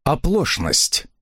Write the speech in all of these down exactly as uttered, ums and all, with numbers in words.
Оплошность.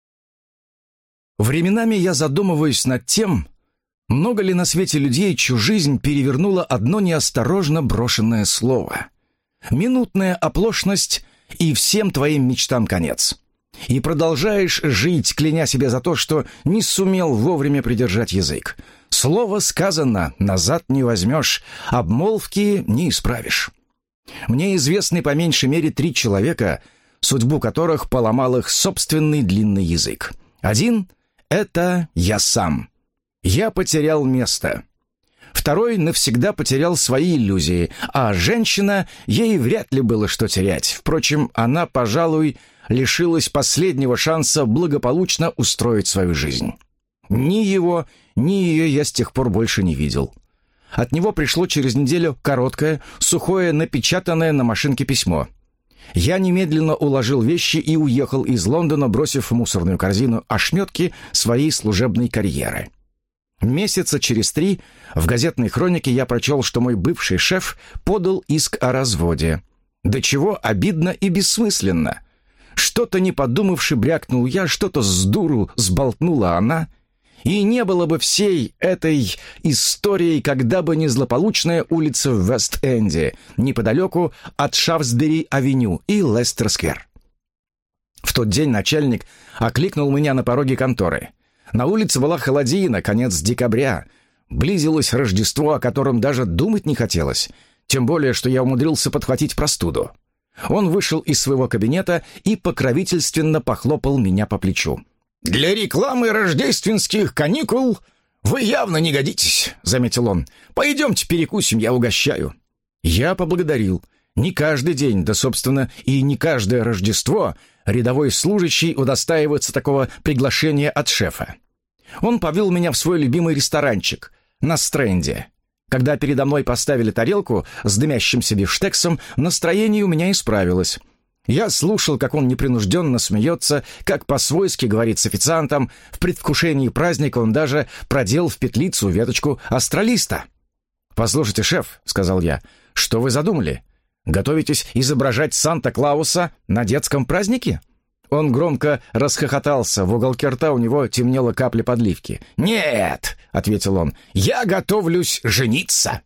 Временами я задумываюсь над тем, много ли на свете людей, чью жизнь перевернуло одно неосторожно брошенное слово. Минутная оплошность, и всем твоим мечтам конец. И продолжаешь жить, кляня себя за то, что не сумел вовремя придержать язык. Слово сказано, назад не возьмешь, обмолвки не исправишь. Мне известны по меньшей мере три человека, судьбу которых поломал их собственный длинный язык. Один — это я сам. Я потерял место. Второй навсегда потерял свои иллюзии, а женщина, ей вряд ли было что терять. Впрочем, она, пожалуй, лишилась последнего шанса благополучно устроить свою жизнь. Ни его, ни ее я с тех пор больше не видел. От него пришло через неделю короткое, сухое, напечатанное на машинке письмо. Я немедленно уложил вещи и уехал из Лондона, бросив в мусорную корзину ошметки своей служебной карьеры. Месяца через три в газетной хронике я прочел, что мой бывший шеф подал иск о разводе. До чего обидно и бессмысленно. Что-то не подумавши брякнул я, что-то с дуру сболтнула она. И не было бы всей этой истории, когда бы не злополучная улица в Вест-Энде, неподалеку от Шафсбери-авеню и Лестер-сквер. В тот день начальник окликнул меня на пороге конторы. На улице была холодина, конец декабря. Близилось Рождество, о котором даже думать не хотелось, тем более, что я умудрился подхватить простуду. Он вышел из своего кабинета и покровительственно похлопал меня по плечу. «Для рекламы рождественских каникул вы явно не годитесь», — заметил он. «Пойдемте перекусим, я угощаю». Я поблагодарил. Не каждый день, да, собственно, и не каждое Рождество рядовой служащий удостаивается такого приглашения от шефа. Он повел меня в свой любимый ресторанчик на Стрэнде. Когда передо мной поставили тарелку с дымящимся бифштексом, настроение у меня исправилось. Я слушал, как он непринужденно смеется, как по-свойски говорит с официантом. В предвкушении праздника он даже продел в петлицу веточку астролиста. «Послушайте, шеф», — сказал я, — «что вы задумали? Готовитесь изображать Санта-Клауса на детском празднике?» Он громко расхохотался, в уголке рта у него темнела капля подливки. «Нет», — ответил он, — «я готовлюсь жениться».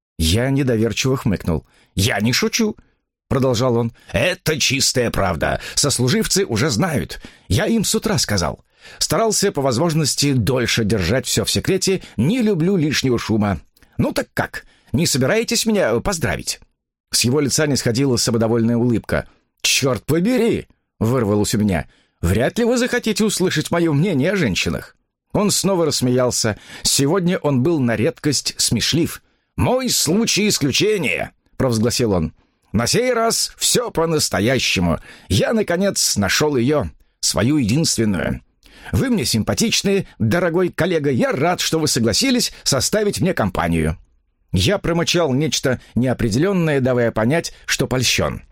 Я недоверчиво хмыкнул. «Я не шучу», — продолжал он. «Это чистая правда. Сослуживцы уже знают. Я им с утра сказал. Старался по возможности дольше держать все в секрете. Не люблю лишнего шума. Ну так как? Не собираетесь меня поздравить?» С его лица не сходила самодовольная улыбка. «Черт побери!» — вырвалось у меня. «Вряд ли вы захотите услышать мое мнение о женщинах». Он снова рассмеялся. Сегодня он был на редкость смешлив. «Мой случай исключение», — провозгласил он. «На сей раз все по-настоящему. Я, наконец, нашел ее, свою единственную. Вы мне симпатичны, дорогой коллега. Я рад, что вы согласились составить мне компанию». Я промычал нечто неопределенное, давая понять, что польщен.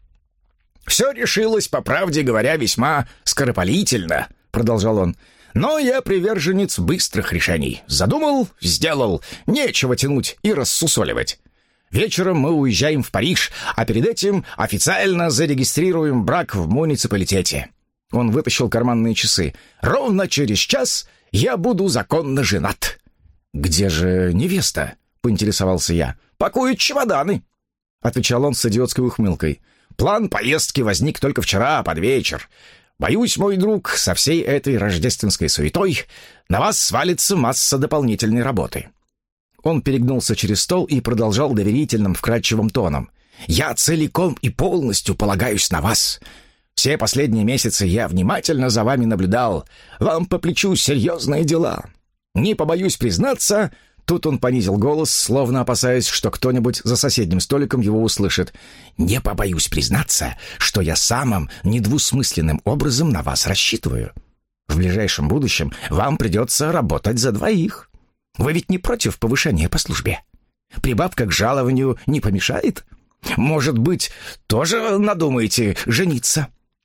«Все решилось, по правде говоря, весьма скоропалительно», — продолжал он. «Но я приверженец быстрых решений. Задумал — сделал. Нечего тянуть и рассусоливать. Вечером мы уезжаем в Париж, а перед этим официально зарегистрируем брак в муниципалитете». Он вытащил карманные часы. «Ровно через час я буду законно женат». «Где же невеста?» — поинтересовался я. «Пакуют чемоданы», — отвечал он с идиотской ухмылкой. «План поездки возник только вчера под вечер. Боюсь, мой друг, со всей этой рождественской суетой на вас свалится масса дополнительной работы». Он перегнулся через стол и продолжал доверительным, вкрадчивым тоном. «Я целиком и полностью полагаюсь на вас. Все последние месяцы я внимательно за вами наблюдал. Вам по плечу серьезные дела. Не побоюсь признаться...» Тут он понизил голос, словно опасаясь, что кто-нибудь за соседним столиком его услышит. «Не побоюсь признаться, что я самым недвусмысленным образом на вас рассчитываю. В ближайшем будущем вам придется работать за двоих. Вы ведь не против повышения по службе? Прибавка к жалованию не помешает? Может быть, тоже надумаете жениться?»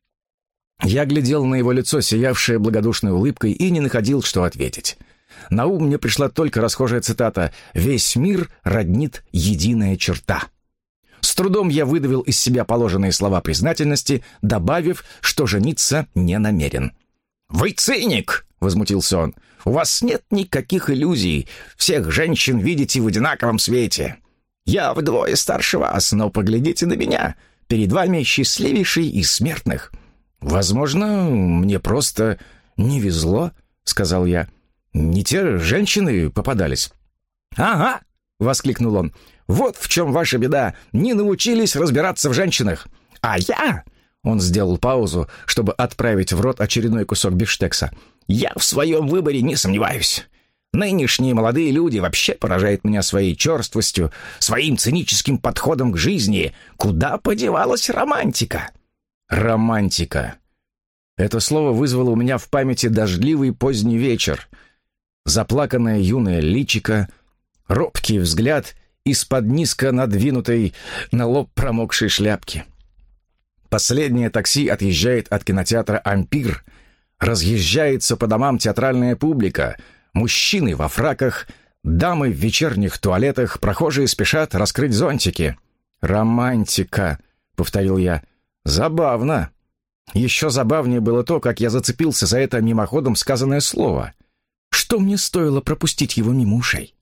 Я глядел на его лицо, сиявшее благодушной улыбкой, и не находил, что ответить. На ум мне пришла только расхожая цитата «Весь мир роднит единая черта». С трудом я выдавил из себя положенные слова признательности, добавив, что жениться не намерен. «Вы циник!» — возмутился он. «У вас нет никаких иллюзий. Всех женщин видите в одинаковом свете. Я вдвое старше вас, но поглядите на меня. Перед вами счастливейший из смертных». «Возможно, мне просто не везло», — сказал я. «Не те женщины попадались». «Ага!» — воскликнул он. «Вот в чем ваша беда. Не научились разбираться в женщинах. А я...» Он сделал паузу, чтобы отправить в рот очередной кусок бифштекса. «Я в своем выборе не сомневаюсь. Нынешние молодые люди вообще поражают меня своей черствостью, своим циническим подходом к жизни. Куда подевалась романтика?» «Романтика». Это слово вызвало у меня в памяти дождливый поздний вечер. Заплаканное юное личико, робкий взгляд из-под низко надвинутой на лоб промокшей шляпки. Последнее такси отъезжает от кинотеатра «Ампир». Разъезжается по домам театральная публика. Мужчины во фраках, дамы в вечерних туалетах, прохожие спешат раскрыть зонтики. «Романтика», — повторил я. «Забавно». Еще забавнее было то, как я зацепился за это мимоходом сказанное слово. Что мне стоило пропустить его мимо ушей?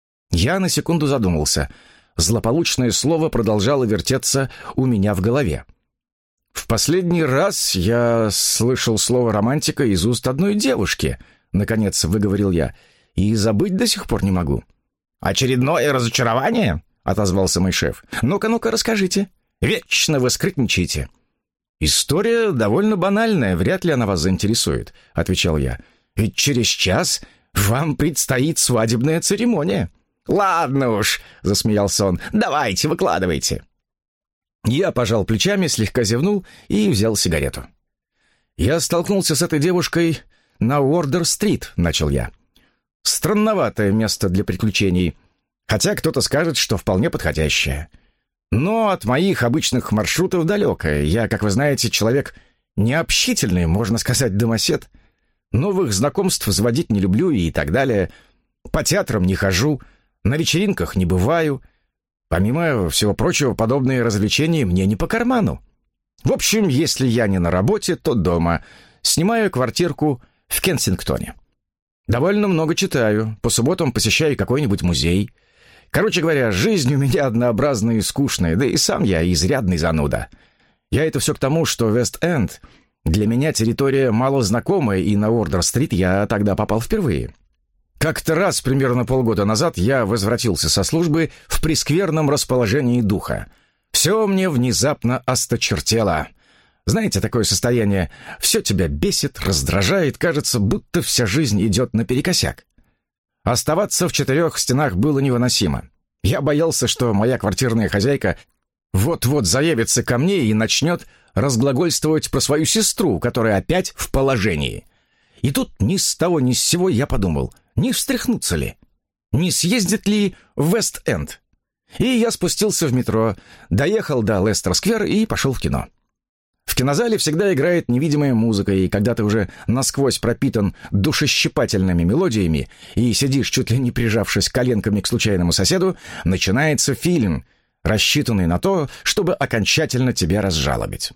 Я на секунду задумался. Злополучное слово продолжало вертеться у меня в голове. В последний раз я слышал слово «романтика» из уст одной девушки, наконец выговорил я, и забыть до сих пор не могу. «Очередное разочарование?» — отозвался мой шеф. «Ну-ка, ну-ка, расскажите. Вечно вы скрытничаете». «История довольно банальная, вряд ли она вас заинтересует», — отвечал я. «Ведь через час вам предстоит свадебная церемония». «Ладно уж», — засмеялся он, — «давайте, выкладывайте». Я пожал плечами, слегка зевнул и взял сигарету. «Я столкнулся с этой девушкой на Уордер-стрит», — начал я. «Странноватое место для приключений, хотя кто-то скажет, что вполне подходящее. Но от моих обычных маршрутов далекое. Я, как вы знаете, человек необщительный, можно сказать, домосед. Новых знакомств заводить не люблю и так далее. По театрам не хожу, на вечеринках не бываю. Помимо всего прочего, подобные развлечения мне не по карману. В общем, если я не на работе, то дома. Снимаю квартирку в Кенсингтоне. Довольно много читаю, по субботам посещаю какой-нибудь музей. Короче говоря, жизнь у меня однообразная и скучная, да и сам я изрядный зануда. Я это все к тому, что Вест-Энд для меня территория малознакомая, и на Уордер-стрит я тогда попал впервые. Как-то раз, примерно полгода назад, я возвратился со службы в прескверном расположении духа. Все мне внезапно осточертело. Знаете, такое состояние, все тебя бесит, раздражает, кажется, будто вся жизнь идет наперекосяк. Оставаться в четырех стенах было невыносимо. Я боялся, что моя квартирная хозяйка вот-вот заявится ко мне и начнет разглагольствовать про свою сестру, которая опять в положении. И тут ни с того ни с сего я подумал, не встряхнуться ли, не съездит ли в Вест-Энд. И я спустился в метро, доехал до Лестер-сквер и пошел в кино. В кинозале всегда играет невидимая музыка, и когда ты уже насквозь пропитан душещипательными мелодиями и сидишь, чуть ли не прижавшись коленками к случайному соседу, начинается фильм, рассчитанный на то, чтобы окончательно тебя разжалобить.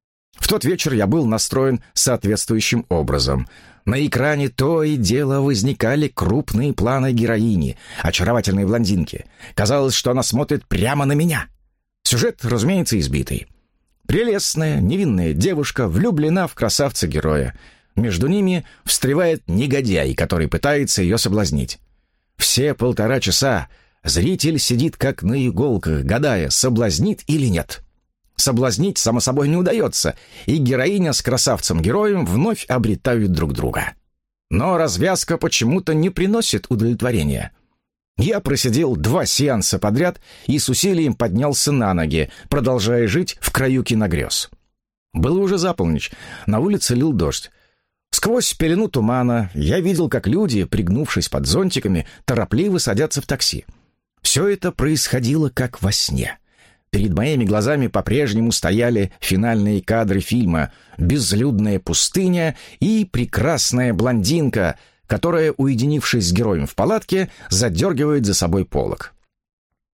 В тот вечер я был настроен соответствующим образом. На экране то и дело возникали крупные планы героини, очаровательной блондинки. Казалось, что она смотрит прямо на меня. Сюжет, разумеется, избитый. Прелестная, невинная девушка влюблена в красавца-героя. Между ними встревает негодяй, который пытается ее соблазнить. Все полтора часа зритель сидит как на иголках, гадая, соблазнит или нет. Соблазнить, само собой, не удается, и героиня с красавцем-героем вновь обретают друг друга. Но развязка почему-то не приносит удовлетворения. Я просидел два сеанса подряд и с усилием поднялся на ноги, продолжая жить в краю киногрез. Было уже за полночь, на улице лил дождь. Сквозь пелену тумана я видел, как люди, пригнувшись под зонтиками, торопливо садятся в такси. Все это происходило как во сне. Перед моими глазами по-прежнему стояли финальные кадры фильма «Безлюдная пустыня» и прекрасная блондинка, которая, уединившись с героем в палатке, задергивает за собой полог.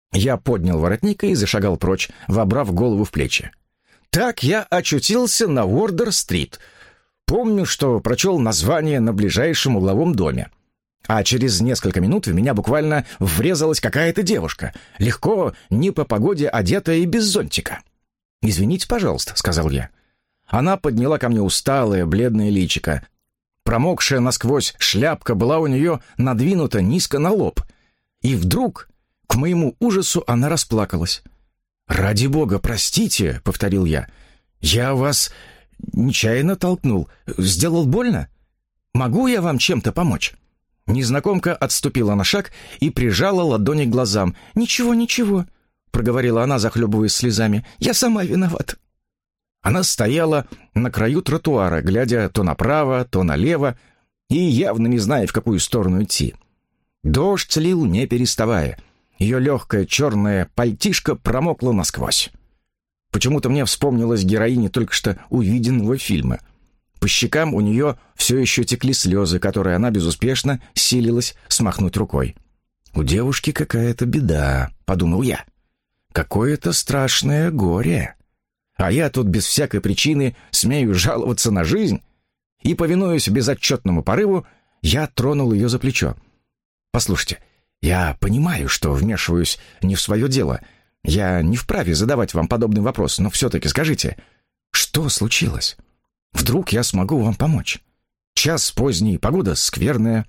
Я поднял воротник и зашагал прочь, вобрав голову в плечи. Так я очутился на Уордер-стрит. Помню, что прочел название на ближайшем угловом доме. А через несколько минут в меня буквально врезалась какая-то девушка, легко, не по погоде одетая и без зонтика. «Извините, пожалуйста», — сказал я. Она подняла ко мне усталое, бледное личико. Промокшая насквозь шляпка была у нее надвинута низко на лоб. И вдруг, к моему ужасу, она расплакалась. «Ради бога, простите», — повторил я. «Я вас нечаянно толкнул. Сделал больно? Могу я вам чем-то помочь?» Незнакомка отступила на шаг и прижала ладони к глазам. «Ничего, ничего», — проговорила она, захлебываясь слезами. «Я сама виновата». Она стояла на краю тротуара, глядя то направо, то налево, и явно не зная, в какую сторону идти. Дождь лил, не переставая. Ее легкое черное пальтишко промокло насквозь. Почему-то мне вспомнилась героиня только что увиденного фильма. По щекам у нее все еще текли слезы, которые она безуспешно силилась смахнуть рукой. «У девушки какая-то беда», — подумал я. «Какое-то страшное горе. А я тут без всякой причины смею жаловаться на жизнь». И, повинуясь безотчетному порыву, я тронул ее за плечо. «Послушайте, я понимаю, что вмешиваюсь не в свое дело. Я не вправе задавать вам подобный вопрос, но все-таки скажите, что случилось? Вдруг я смогу вам помочь? Час поздний, погода скверная».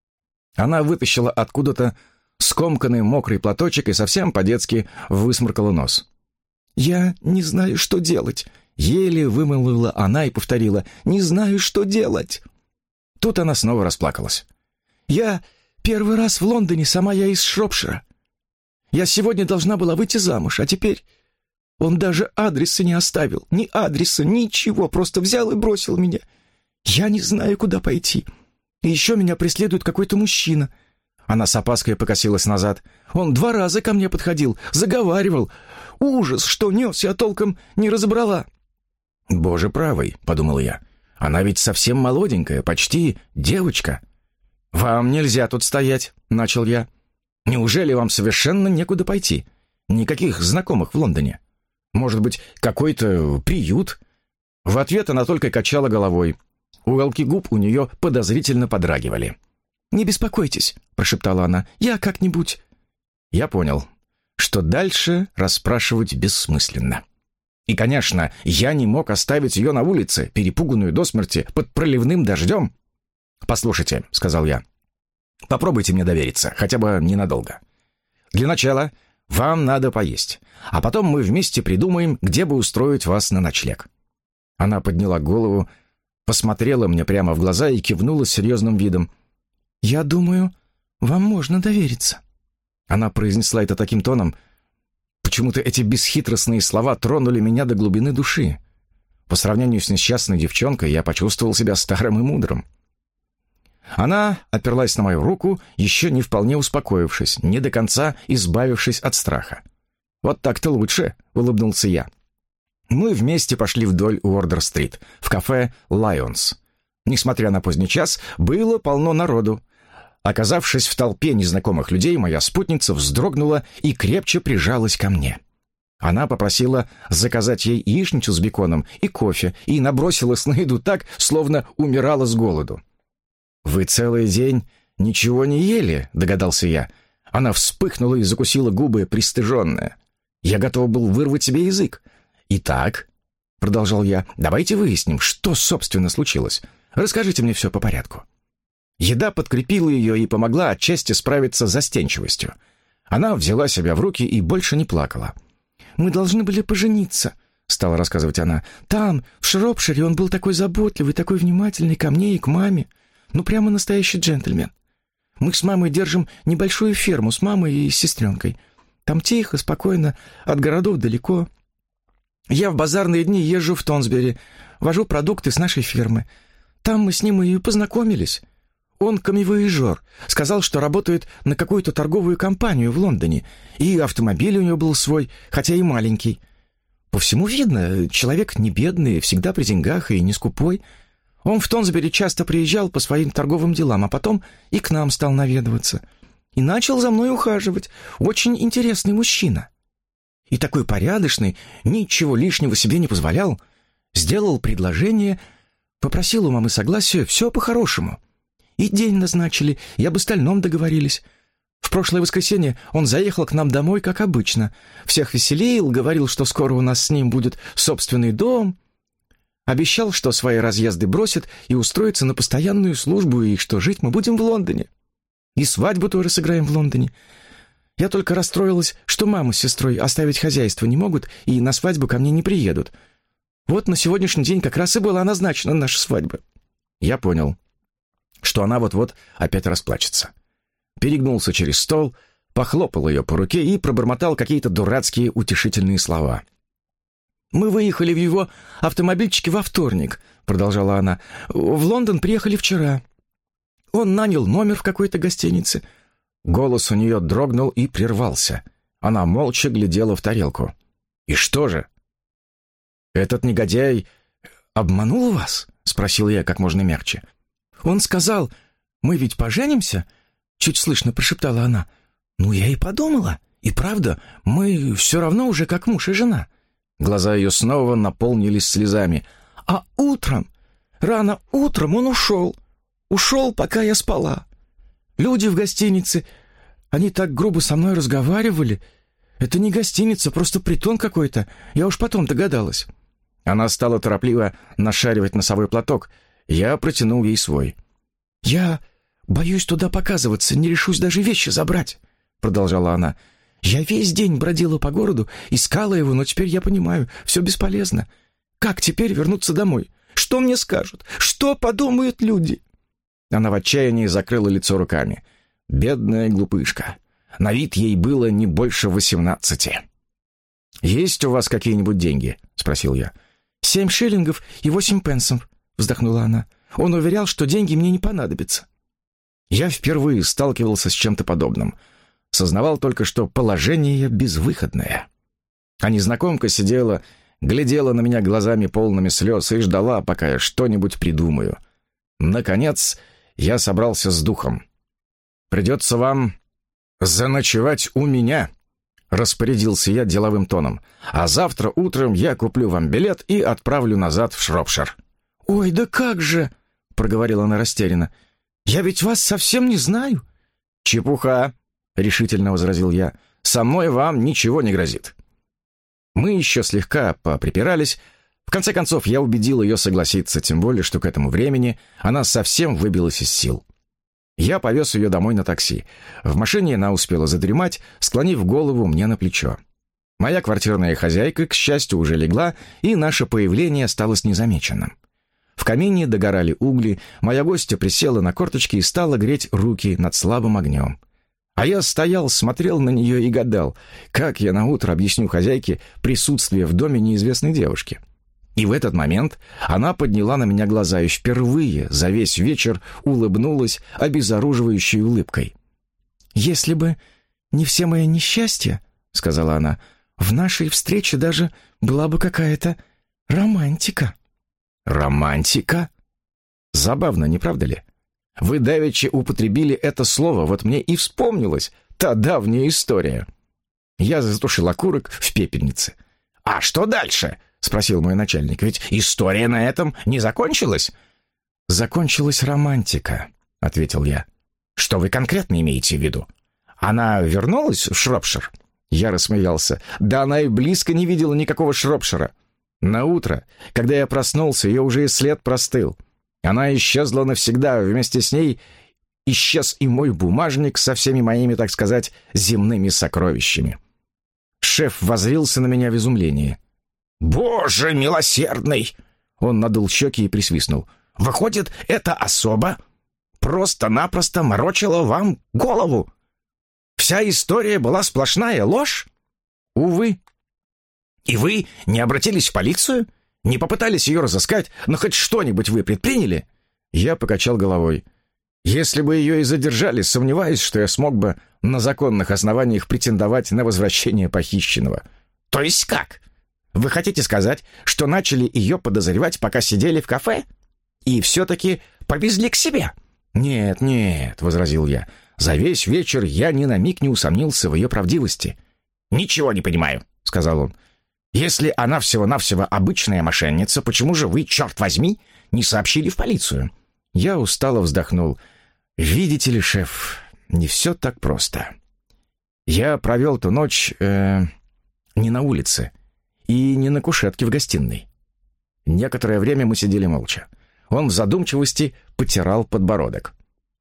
Она вытащила откуда-то скомканный мокрый платочек и совсем по-детски высморкала нос. «Я не знаю, что делать», — еле вымолвила она и повторила. «Не знаю, что делать». Тут она снова расплакалась. «Я первый раз в Лондоне, сама я из Шропшира. Я сегодня должна была выйти замуж, а теперь он даже адреса не оставил. Ни адреса, ничего, просто взял и бросил меня. Я не знаю, куда пойти. И еще меня преследует какой-то мужчина». Она с опаской покосилась назад. «Он два раза ко мне подходил, заговаривал. Ужас, что нес, я толком не разобрала». «Боже правый», — подумал я. «Она ведь совсем молоденькая, почти девочка». «Вам нельзя тут стоять», — начал я. «Неужели вам совершенно некуда пойти? Никаких знакомых в Лондоне? Может быть, какой-то приют?» В ответ она только качала головой. Уголки губ у нее подозрительно подрагивали. «Не беспокойтесь», — прошептала она, — «я как-нибудь». Я понял, что дальше расспрашивать бессмысленно. И, конечно, я не мог оставить ее на улице, перепуганную до смерти, под проливным дождем. «Послушайте», — сказал я, — «попробуйте мне довериться, хотя бы ненадолго. Для начала вам надо поесть, а потом мы вместе придумаем, где бы устроить вас на ночлег». Она подняла голову, посмотрела мне прямо в глаза и кивнула с серьезным видом. «Я думаю, вам можно довериться». Она произнесла это таким тоном. Почему-то эти бесхитростные слова тронули меня до глубины души. По сравнению с несчастной девчонкой я почувствовал себя старым и мудрым. Она оперлась на мою руку, еще не вполне успокоившись, не до конца избавившись от страха. «Вот так-то лучше», — улыбнулся я. Мы вместе пошли вдоль Уордер-стрит, в кафе «Лайонс». Несмотря на поздний час, было полно народу. Оказавшись в толпе незнакомых людей, моя спутница вздрогнула и крепче прижалась ко мне. Она попросила заказать ей яичницу с беконом и кофе и набросилась на еду так, словно умирала с голоду. «Вы целый день ничего не ели?» — догадался я. Она вспыхнула и закусила губы, пристыженная. Я готов был вырвать себе язык. «Итак», — продолжал я, — «давайте выясним, что, собственно, случилось. Расскажите мне все по порядку». Еда подкрепила ее и помогла отчасти справиться с застенчивостью. Она взяла себя в руки и больше не плакала. «Мы должны были пожениться», — стала рассказывать она. «Там, в Шропшире, он был такой заботливый, такой внимательный ко мне и к маме. Ну, прямо настоящий джентльмен. Мы с мамой держим небольшую ферму с мамой и сестренкой. Там тихо, спокойно, от городов далеко. Я в базарные дни езжу в Тонсбери, вожу продукты с нашей фермы. Там мы с ним и познакомились. Он камевояжер, сказал, что работает на какую-то торговую компанию в Лондоне, и автомобиль у него был свой, хотя и маленький. По всему видно, человек не бедный, всегда при деньгах и не скупой. Он в Тонсбери часто приезжал по своим торговым делам, а потом и к нам стал наведываться. и начал за мной ухаживать. Очень интересный мужчина. И такой порядочный, ничего лишнего себе не позволял. Сделал предложение, попросил у мамы согласия, все по-хорошему. И день назначили, и об остальном договорились. В прошлое воскресенье он заехал к нам домой, как обычно. Всех веселил, говорил, что скоро у нас с ним будет собственный дом. Обещал, что свои разъезды бросит и устроится на постоянную службу, и что жить мы будем в Лондоне. И свадьбу тоже сыграем в Лондоне. Я только расстроилась, что мама с сестрой оставить хозяйство не могут и на свадьбу ко мне не приедут. Вот на сегодняшний день как раз и была назначена наша свадьба. Я понял, что она вот-вот опять расплачется. Перегнулся через стол, похлопал ее по руке и пробормотал какие-то дурацкие утешительные слова. «Мы выехали в его автомобильчике во вторник», — продолжала она. «В Лондон приехали вчера. Он нанял номер в какой-то гостинице». Голос у нее дрогнул и прервался. Она молча глядела в тарелку. «И что же? Этот негодяй обманул вас?» — спросил я как можно мягче. «Он сказал, мы ведь поженимся?» — чуть слышно прошептала она. «Ну, я и подумала. И правда, мы все равно уже как муж и жена». Глаза ее снова наполнились слезами. «А утром, рано утром он ушел. Ушел, пока я спала. Люди в гостинице, они так грубо со мной разговаривали. Это не гостиница, просто притон какой-то. Я уж потом догадалась». Она стала торопливо нашаривать носовой платок. Я протянул ей свой. «Я боюсь туда показываться, не решусь даже вещи забрать», — продолжала она. «Я весь день бродила по городу, искала его, но теперь я понимаю, все бесполезно. Как теперь вернуться домой? Что мне скажут? Что подумают люди?» Она в отчаянии закрыла лицо руками. Бедная глупышка. На вид ей было не больше восемнадцати. «Есть у вас какие-нибудь деньги?» — спросил я. «Семь шиллингов и восемь пенсов», — вздохнула она. «Он уверял, что деньги мне не понадобятся». Я впервые сталкивался с чем-то подобным. Сознавал только, что положение безвыходное. А незнакомка сидела, глядела на меня глазами полными слез и ждала, пока я что-нибудь придумаю. Наконец, я собрался с духом. «Придется вам заночевать у меня», — распорядился я деловым тоном. «А завтра утром я куплю вам билет и отправлю назад в Шропшир». «Ой, да как же!» — проговорила она растерянно. «Я ведь вас совсем не знаю». «Чепуха!» — решительно возразил я. «Со мной вам ничего не грозит». Мы еще слегка поприпирались. В конце концов, я убедил ее согласиться, тем более, что к этому времени она совсем выбилась из сил. Я повез ее домой на такси. В машине она успела задремать, склонив голову мне на плечо. Моя квартирная хозяйка, к счастью, уже легла, и наше появление осталось незамеченным. В камине догорали угли, моя гостья присела на корточки и стала греть руки над слабым огнем. А я стоял, смотрел на нее и гадал, как я наутро объясню хозяйке присутствие в доме неизвестной девушки. И в этот момент она подняла на меня глаза и впервые за весь вечер улыбнулась обезоруживающей улыбкой. «Если бы не все мои несчастья, — сказала она, — в нашей встрече даже была бы какая-то романтика». «Романтика? Забавно, не правда ли? Вы давеча употребили это слово, вот мне и вспомнилась та давняя история». Я затушил окурок в пепельнице. «А что дальше?» — спросил мой начальник. «Ведь история на этом не закончилась?» «Закончилась романтика», — ответил я. «Что вы конкретно имеете в виду? Она вернулась в Шропшир?» Я рассмеялся. «Да она и близко не видела никакого Шропшира. На утро, когда я проснулся, ее уже и след простыл. Она исчезла навсегда, вместе с ней исчез и мой бумажник со всеми моими, так сказать, земными сокровищами». Шеф воззрился на меня в изумлении. «Боже милосердный!» Он надул щеки и присвистнул. «Выходит, эта особа просто-напросто морочила вам голову? Вся история была сплошная ложь?» «Увы». «И вы не обратились в полицию? Не попытались ее разыскать? Но хоть что-нибудь вы предприняли?» Я покачал головой. «Если бы ее и задержали, сомневаюсь, что я смог бы на законных основаниях претендовать на возвращение похищенного». «То есть как? Вы хотите сказать, что начали ее подозревать, пока сидели в кафе? И все-таки повезли к себе?» «Нет, нет», — возразил я. За весь вечер я ни на миг не усомнился в ее правдивости. «Ничего не понимаю», — сказал он. «Если она всего-навсего обычная мошенница, почему же вы, черт возьми, не сообщили в полицию?» Я устало вздохнул. «Видите ли, шеф, не все так просто. Я провел ту ночь э, не на улице и не на кушетке в гостиной». Некоторое время мы сидели молча. Он в задумчивости потирал подбородок.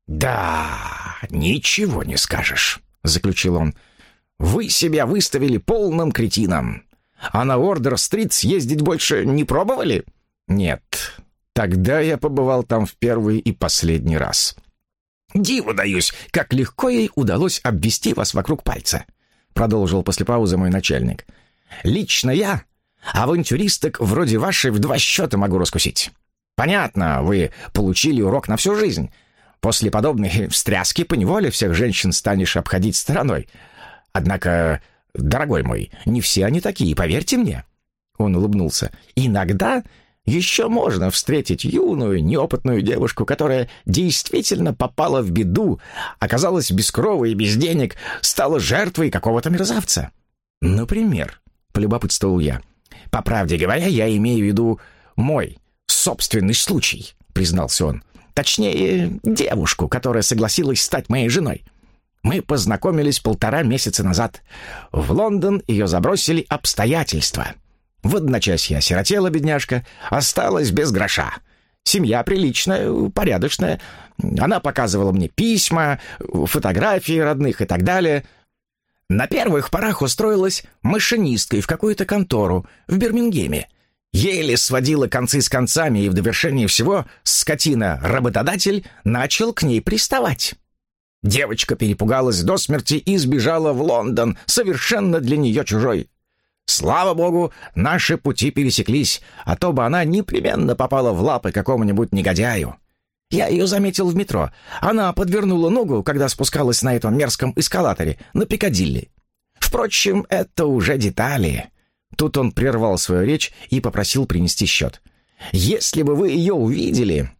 «Да, ничего не скажешь», — заключил он. «Вы себя выставили полным кретином. А на Ордер-стрит съездить больше не пробовали?» «Нет, тогда я побывал там в первый и последний раз». «Диву даюсь, как легко ей удалось обвести вас вокруг пальца», — продолжил после паузы мой начальник. «Лично я авантюристок вроде вашей в два счета могу раскусить. Понятно, вы получили урок на всю жизнь. После подобной встряски поневоле всех женщин станешь обходить стороной. Однако, дорогой мой, не все они такие, поверьте мне». Он улыбнулся. «Иногда еще можно встретить юную, неопытную девушку, которая действительно попала в беду, оказалась без крова и без денег, стала жертвой какого-то мерзавца». «Например?» — полюбопытствовал я. «По правде говоря, я имею в виду мой собственный случай», — признался он. «Точнее, девушку, которая согласилась стать моей женой. Мы познакомились полтора месяца назад. В Лондон ее забросили обстоятельства. В одночасье осиротела бедняжка, осталась без гроша. Семья приличная, порядочная. Она показывала мне письма, фотографии родных и так далее. На первых порах устроилась машинисткой в какую-то контору в Бирмингеме. Еле сводила концы с концами, и в довершение всего скотина-работодатель начал к ней приставать. Девочка перепугалась до смерти и сбежала в Лондон, совершенно для нее чужой. Слава богу, наши пути пересеклись, а то бы она непременно попала в лапы какому-нибудь негодяю. Я ее заметил в метро. Она подвернула ногу, когда спускалась на этом мерзком эскалаторе на Пикадилли. Впрочем, это уже детали». Тут он прервал свою речь и попросил принести счет. «Если бы вы ее увидели...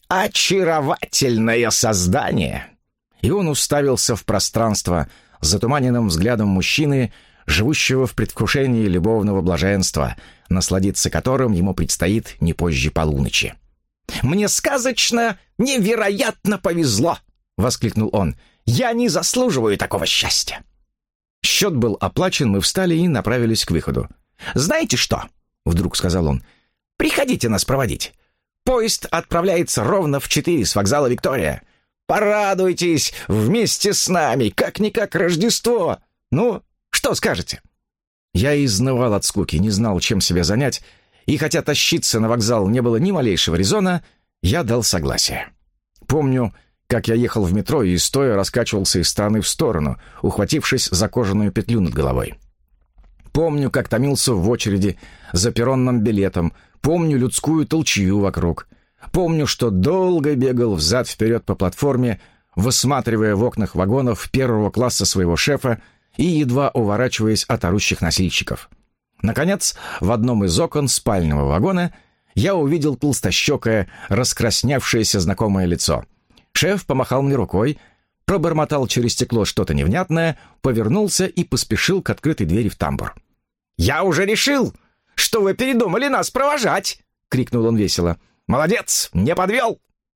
Очаровательное создание!» И он уставился в пространство затуманенным взглядом мужчины, живущего в предвкушении любовного блаженства, насладиться которым ему предстоит не позже полуночи. «Мне сказочно, невероятно повезло!» — воскликнул он. «Я не заслуживаю такого счастья!» Счет был оплачен, мы встали и направились к выходу. «Знаете что?» — вдруг сказал он. «Приходите нас проводить. Поезд отправляется ровно в четыре с вокзала Виктория. Порадуйтесь вместе с нами, как-никак Рождество. Ну, что скажете?» Я изнывал от скуки, не знал, чем себя занять, и хотя тащиться на вокзал не было ни малейшего резона, я дал согласие. Помню, как я ехал в метро и стоя раскачивался из стороны в сторону, ухватившись за кожаную петлю над головой. Помню, как томился в очереди за перронным билетом, помню людскую толчью вокруг. Помню, что долго бегал взад-вперед по платформе, высматривая в окнах вагонов первого класса своего шефа и едва уворачиваясь от орущих носильщиков. Наконец, в одном из окон спального вагона я увидел толстощекое, раскрасневшееся знакомое лицо. Шеф помахал мне рукой, пробормотал через стекло что-то невнятное, повернулся и поспешил к открытой двери в тамбур. «Я уже решил, что вы передумали нас провожать!» — крикнул он весело. «Молодец, не подвел!»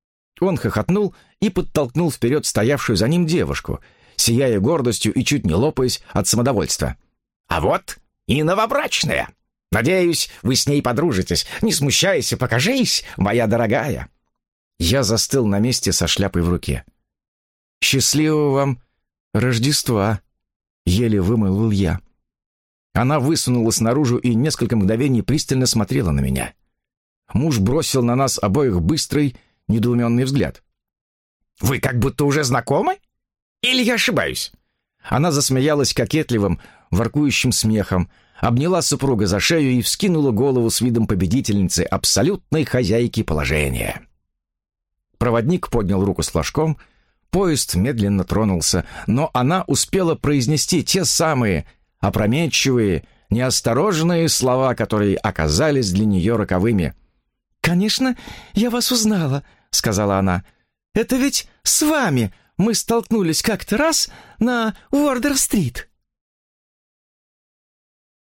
Он хохотнул и подтолкнул вперед стоявшую за ним девушку, сияя гордостью и чуть не лопаясь от самодовольства. «А вот и новобрачная! Надеюсь, вы с ней подружитесь. Не смущайся, покажись, моя дорогая!» Я застыл на месте со шляпой в руке. «Счастливого вам Рождества!» — еле вымолвил я. Она высунулась наружу и несколько мгновений пристально смотрела на меня. Муж бросил на нас обоих быстрый, недоуменный взгляд. «Вы как будто уже знакомы? Или я ошибаюсь?» Она засмеялась кокетливым, воркующим смехом, обняла супруга за шею и вскинула голову с видом победительницы, абсолютной хозяйки положения. Проводник поднял руку с флажком, поезд медленно тронулся, но она успела произнести те самые опрометчивые, неосторожные слова, которые оказались для нее роковыми. «Конечно, я вас узнала», — сказала она. «Это ведь с вами мы столкнулись как-то раз на Уордер-стрит».